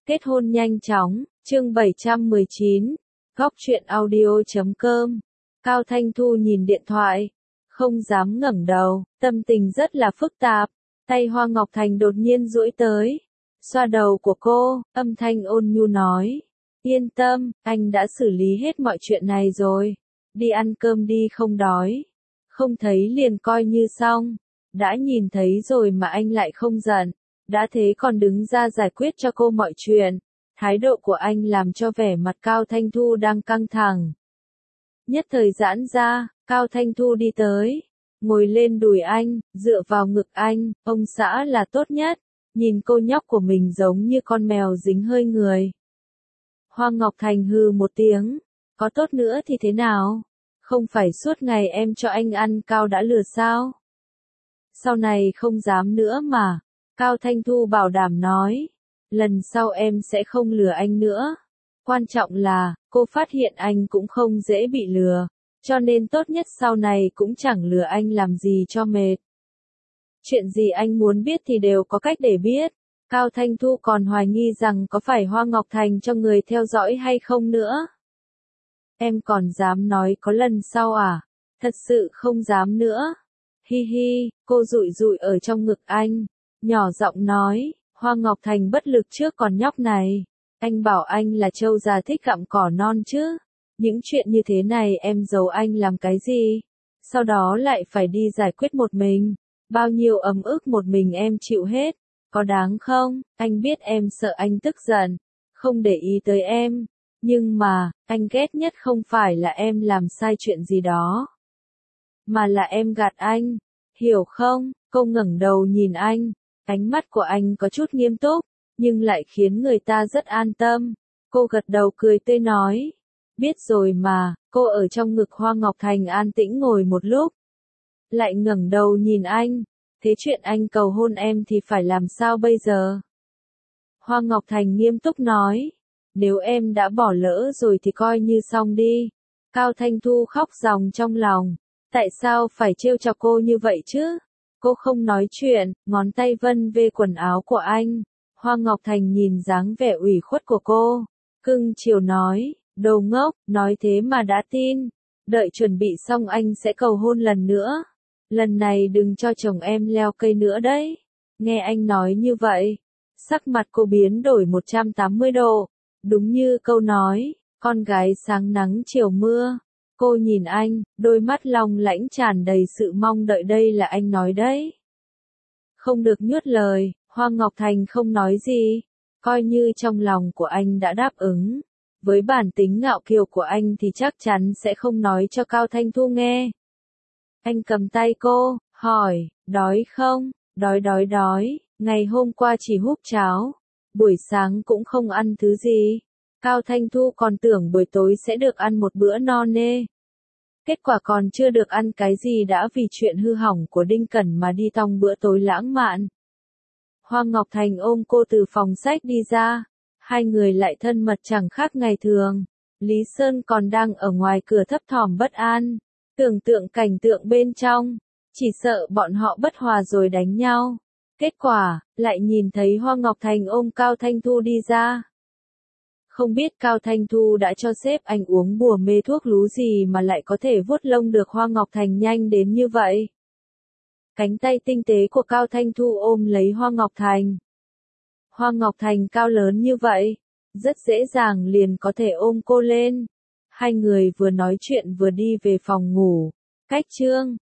Kết hôn nhanh chóng, chương 719, góc truyện audio.com. Cao Thanh Thu nhìn điện thoại, không dám ngẩng đầu, tâm tình rất là phức tạp. Tay Hoa Ngọc Thành đột nhiên duỗi tới, xoa đầu của cô, âm thanh ôn nhu nói. Yên tâm, anh đã xử lý hết mọi chuyện này rồi. Đi ăn cơm đi, không đói. Không thấy liền coi như xong. Đã nhìn thấy rồi mà anh lại không giận. Đã thế còn đứng ra giải quyết cho cô mọi chuyện. Thái độ của anh làm cho vẻ mặt Cao Thanh Thu đang căng thẳng. Nhất thời giãn ra, Cao Thanh Thu đi tới. Ngồi lên đùi anh, dựa vào ngực anh, ông xã là tốt nhất. Nhìn cô nhóc của mình giống như con mèo dính hơi người. Hoa Ngọc Thành hừ một tiếng. Có tốt nữa thì thế nào? Không phải suốt ngày em cho anh ăn cao đã lừa sao? Sau này không dám nữa mà. Cao Thanh Thu bảo đảm nói. Lần sau em sẽ không lừa anh nữa. Quan trọng là, cô phát hiện anh cũng không dễ bị lừa. Cho nên tốt nhất sau này cũng chẳng lừa anh làm gì cho mệt. Chuyện gì anh muốn biết thì đều có cách để biết. Cao Thanh Thu còn hoài nghi rằng có phải Hoa Ngọc Thành cho người theo dõi hay không nữa. Em còn dám nói có lần sau à? Thật sự không dám nữa. Hi hi, cô dụi dụi ở trong ngực anh. Nhỏ giọng nói, Hoa Ngọc Thành bất lực trước con nhóc này. Anh bảo anh là trâu già thích gặm cỏ non chứ. Những chuyện như thế này em giấu anh làm cái gì? Sau đó lại phải đi giải quyết một mình. Bao nhiêu ấm ức một mình em chịu hết. Có đáng không? Anh biết em sợ anh tức giận. Không để ý tới em. Nhưng mà, anh ghét nhất không phải là em làm sai chuyện gì đó. Mà là em gạt anh. Hiểu không? Cô ngẩng đầu nhìn anh. Ánh mắt của anh có chút nghiêm túc, nhưng lại khiến người ta rất an tâm. Cô gật đầu cười tươi nói. Biết rồi mà, cô ở trong ngực Hoa Ngọc Thành an tĩnh ngồi một lúc. Lại ngẩng đầu nhìn anh. Thế chuyện anh cầu hôn em thì phải làm sao bây giờ? Hoa Ngọc Thành nghiêm túc nói. Nếu em đã bỏ lỡ rồi thì coi như xong đi. Cao Thanh Thu khóc ròng trong lòng. Tại sao phải trêu chọc cô như vậy chứ? Cô không nói chuyện, ngón tay vân về quần áo của anh. Hoa Ngọc Thành nhìn dáng vẻ ủy khuất của cô. Cưng chiều nói, đồ ngốc, nói thế mà đã tin. Đợi chuẩn bị xong anh sẽ cầu hôn lần nữa. Lần này đừng cho chồng em leo cây nữa đấy. Nghe anh nói như vậy. Sắc mặt cô biến đổi 180 độ. Đúng như câu nói, con gái sáng nắng chiều mưa. Cô nhìn anh, đôi mắt long lãnh tràn đầy sự mong đợi, đây là anh nói đấy. Không được nhuốt lời, Hoa Ngọc Thành không nói gì. Coi như trong lòng của anh đã đáp ứng. Với bản tính ngạo kiều của anh thì chắc chắn sẽ không nói cho Cao Thanh Thu nghe. Anh cầm tay cô, hỏi, đói không? Đói, ngày hôm qua chỉ húp cháo. Buổi sáng cũng không ăn thứ gì. Cao Thanh Thu còn tưởng buổi tối sẽ được ăn một bữa no nê. Kết quả còn chưa được ăn cái gì đã vì chuyện hư hỏng của Đinh Cẩn mà đi tong bữa tối lãng mạn. Hoa Ngọc Thành ôm cô từ phòng sách đi ra. Hai người lại thân mật chẳng khác ngày thường. Lý Sơn còn đang ở ngoài cửa thấp thỏm bất an. Tưởng tượng cảnh tượng bên trong. Chỉ sợ bọn họ bất hòa rồi đánh nhau. Kết quả, lại nhìn thấy Hoa Ngọc Thành ôm Cao Thanh Thu đi ra. Không biết Cao Thanh Thu đã cho sếp anh uống bùa mê thuốc lú gì mà lại có thể vuốt lông được Hoa Ngọc Thành nhanh đến như vậy. Cánh tay tinh tế của Cao Thanh Thu ôm lấy Hoa Ngọc Thành. Hoa Ngọc Thành cao lớn như vậy, rất dễ dàng liền có thể ôm cô lên. Hai người vừa nói chuyện vừa đi về phòng ngủ. Cách chương